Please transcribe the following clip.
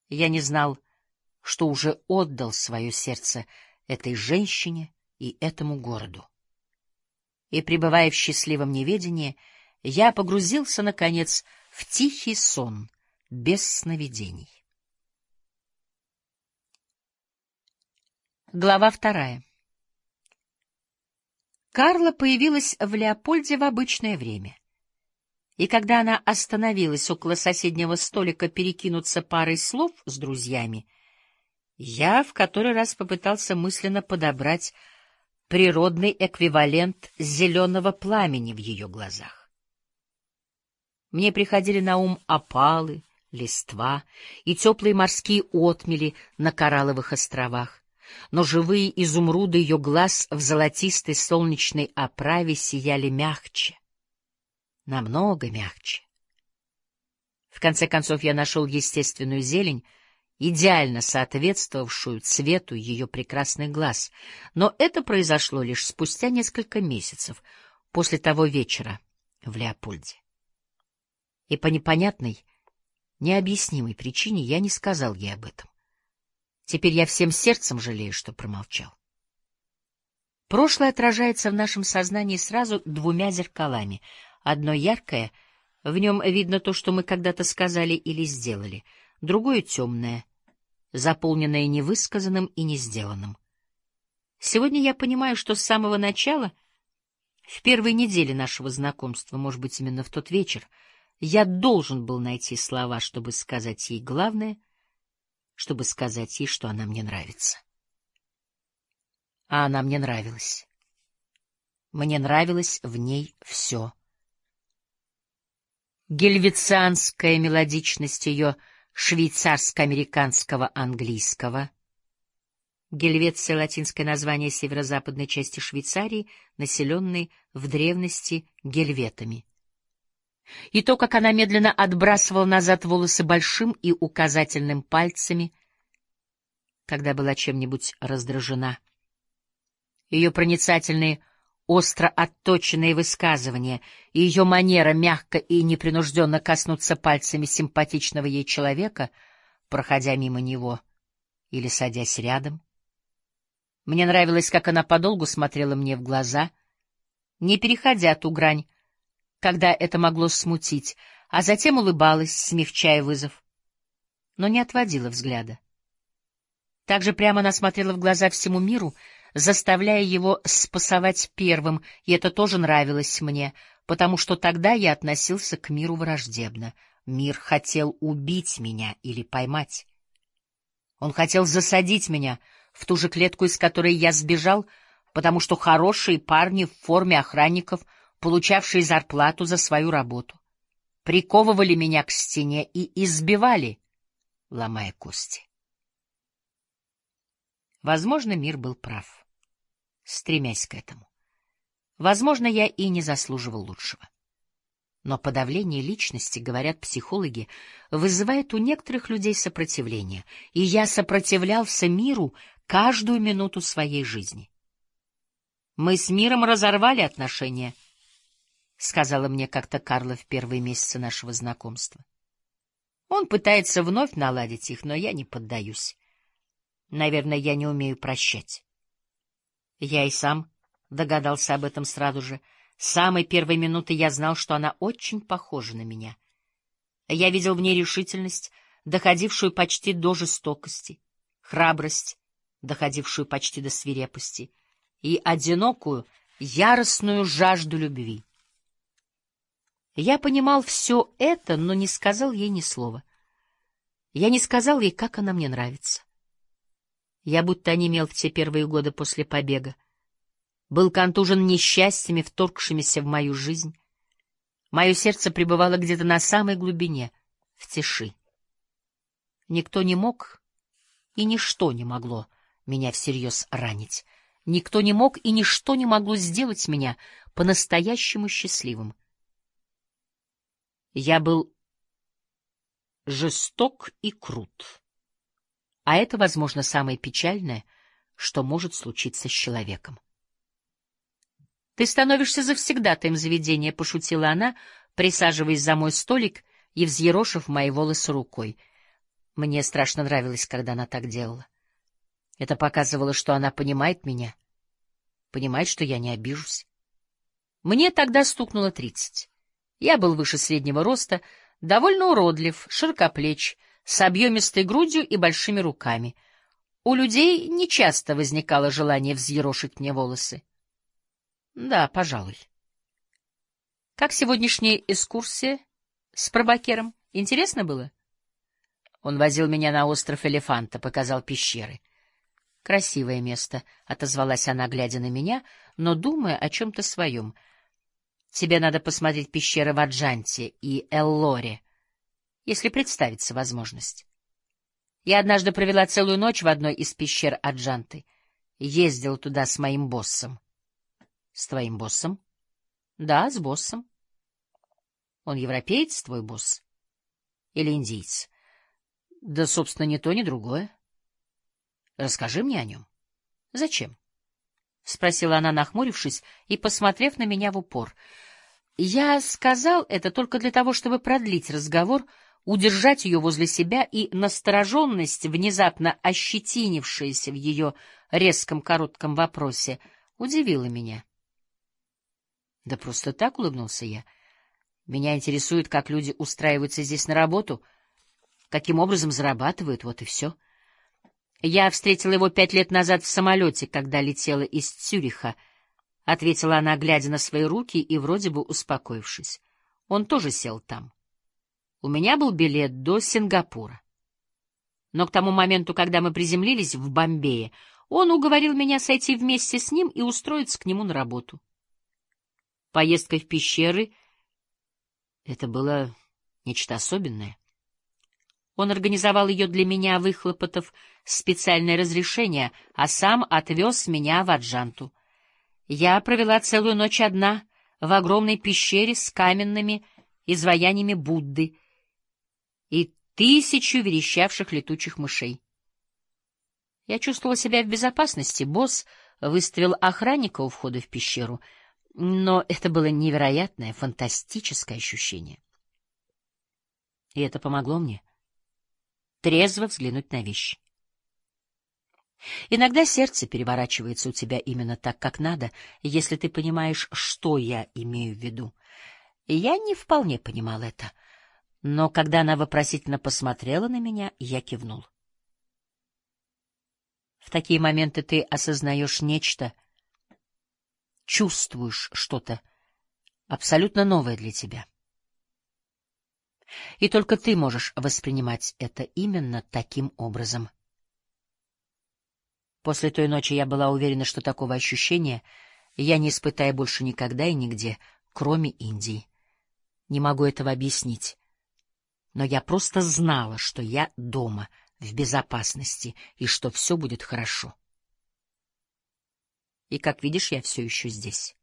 Я не знал, что уже отдал свое сердце этой женщине и этому городу. И, пребывая в счастливом неведении, я погрузился, наконец, в тихий сон, без сновидений. Глава 2. Карла появилась в Леопольде в обычное время. И когда она остановилась около соседнего столика перекинуться парой слов с друзьями, я в который раз попытался мысленно подобрать природный эквивалент зеленого пламени в ее глазах. Мне приходили на ум опалы, листва и теплые морские отмели на коралловых островах, но живые изумруды ее глаз в золотистой солнечной оправе сияли мягче, намного мягче. В конце концов я нашел естественную зелень, идеально соответствовавшую цвету ее прекрасных глаз, но это произошло лишь спустя несколько месяцев после того вечера в Леопольде. И по непонятной, необъяснимой причине я не сказал ей об этом. Теперь я всем сердцем жалею, что промолчал. Прошлое отражается в нашем сознании сразу двумя зеркалами. Одно яркое, в нем видно то, что мы когда-то сказали или сделали, другое темное, заполненное невысказанным и не сделанным. Сегодня я понимаю, что с самого начала, в первой неделе нашего знакомства, может быть, именно в тот вечер, я должен был найти слова, чтобы сказать ей главное, чтобы сказать ей, что она мне нравится. А она мне нравилась. Мне нравилось в ней все. Гельвецианская мелодичность ее швейцарско-американского английского. Гельвеция — латинское название северо-западной части Швейцарии, населенной в древности гельветами. И то, как она медленно отбрасывала назад волосы большим и указательным пальцами, когда была чем-нибудь раздражена. Ее проницательные, остро отточенные высказывания и ее манера мягко и непринужденно коснуться пальцами симпатичного ей человека, проходя мимо него или садясь рядом. Мне нравилось, как она подолгу смотрела мне в глаза, не переходя ту грань, когда это могло смутить, а затем улыбалась, смягчая вызов, но не отводила взгляда. Так же прямо она смотрела в глаза всему миру, заставляя его спасовать первым, и это тоже нравилось мне, потому что тогда я относился к миру враждебно. Мир хотел убить меня или поймать. Он хотел засадить меня в ту же клетку, из которой я сбежал, потому что хорошие парни в форме охранников, получавшие зарплату за свою работу, приковывали меня к стене и избивали, ломая кости. Возможно, мир был прав, стремясь к этому. Возможно, я и не заслуживал лучшего. Но подавление личности, говорят психологи, вызывает у некоторых людей сопротивление, и я сопротивлялся миру каждую минуту своей жизни. «Мы с миром разорвали отношения», — сказала мне как-то Карла в первые месяцы нашего знакомства. Он пытается вновь наладить их, но я не поддаюсь. Наверное, я не умею прощать. Я и сам догадался об этом сразу же. С самой первой минуты я знал, что она очень похожа на меня. Я видел в ней решительность, доходившую почти до жестокости, храбрость, доходившую почти до свирепости, и одинокую, яростную жажду любви. Я понимал все это, но не сказал ей ни слова. Я не сказал ей, как она мне нравится. Я будто онемел в те первые годы после побега. Был контужен несчастьями, вторгшимися в мою жизнь. Мое сердце пребывало где-то на самой глубине, в тиши. Никто не мог, и ничто не могло меня всерьез ранить. Никто не мог, и ничто не могло сделать меня по-настоящему счастливым. Я был жесток и крут. А это, возможно, самое печальное, что может случиться с человеком. «Ты становишься завсегдатаем заведения», — пошутила она, присаживаясь за мой столик и взъерошив мои волосы рукой. Мне страшно нравилось, когда она так делала. Это показывало, что она понимает меня, понимает, что я не обижусь. Мне тогда стукнуло 30. Я был выше среднего роста, довольно уродлив, широкоплеч, с объемистой грудью и большими руками. У людей нечасто возникало желание взъерошить мне волосы. Да, пожалуй. Как сегодняшняя экскурсия с пробакером? Интересно было? Он возил меня на остров Элефанта, показал пещеры. Красивое место, — отозвалась она, глядя на меня, но думая о чем-то своем. Тебе надо посмотреть пещеры в Аджанте и Эллоре, если представится возможность. Я однажды провела целую ночь в одной из пещер Аджанты. Ездил туда с моим боссом. — С твоим боссом? — Да, с боссом. — Он европеец, твой босс? Или индиец? — Да, собственно, ни то, ни другое. — Расскажи мне о нем. — Зачем? — спросила она, нахмурившись и посмотрев на меня в упор. Я сказал это только для того, чтобы продлить разговор, удержать ее возле себя, и настороженность, внезапно ощетинившаяся в ее резком коротком вопросе, удивила меня. — Да просто так, — улыбнулся я. — Меня интересует, как люди устраиваются здесь на работу, каким образом зарабатывают, вот и все. Я встретила его 5 лет назад в самолете, когда летела из Цюриха, — ответила она, глядя на свои руки и вроде бы успокоившись. Он тоже сел там. У меня был билет до Сингапура. Но к тому моменту, когда мы приземлились в Бомбее, он уговорил меня сойти вместе с ним и устроиться к нему на работу. Поездка в пещеры — это было нечто особенное. Он организовал ее для меня, выхлопотав специальное разрешение, а сам отвез меня в Аджанту. Я провела целую ночь одна в огромной пещере с каменными изваяниями Будды и 1000 верещавших летучих мышей. Я чувствовала себя в безопасности. Босс выставил охранника у входа в пещеру, но это было невероятное, фантастическое ощущение. И это помогло мне трезво взглянуть на вещи. Иногда сердце переворачивается у тебя именно так, как надо, если ты понимаешь, что я имею в виду. И я не вполне понимал это, но когда она вопросительно посмотрела на меня, я кивнул. В такие моменты ты осознаешь нечто, чувствуешь что-то абсолютно новое для тебя. И только ты можешь воспринимать это именно таким образом. После той ночи я была уверена, что такого ощущения я не испытаю больше никогда и нигде, кроме Индии. Не могу этого объяснить, но я просто знала, что я дома, в безопасности, и что все будет хорошо. И, как видишь, я все еще здесь.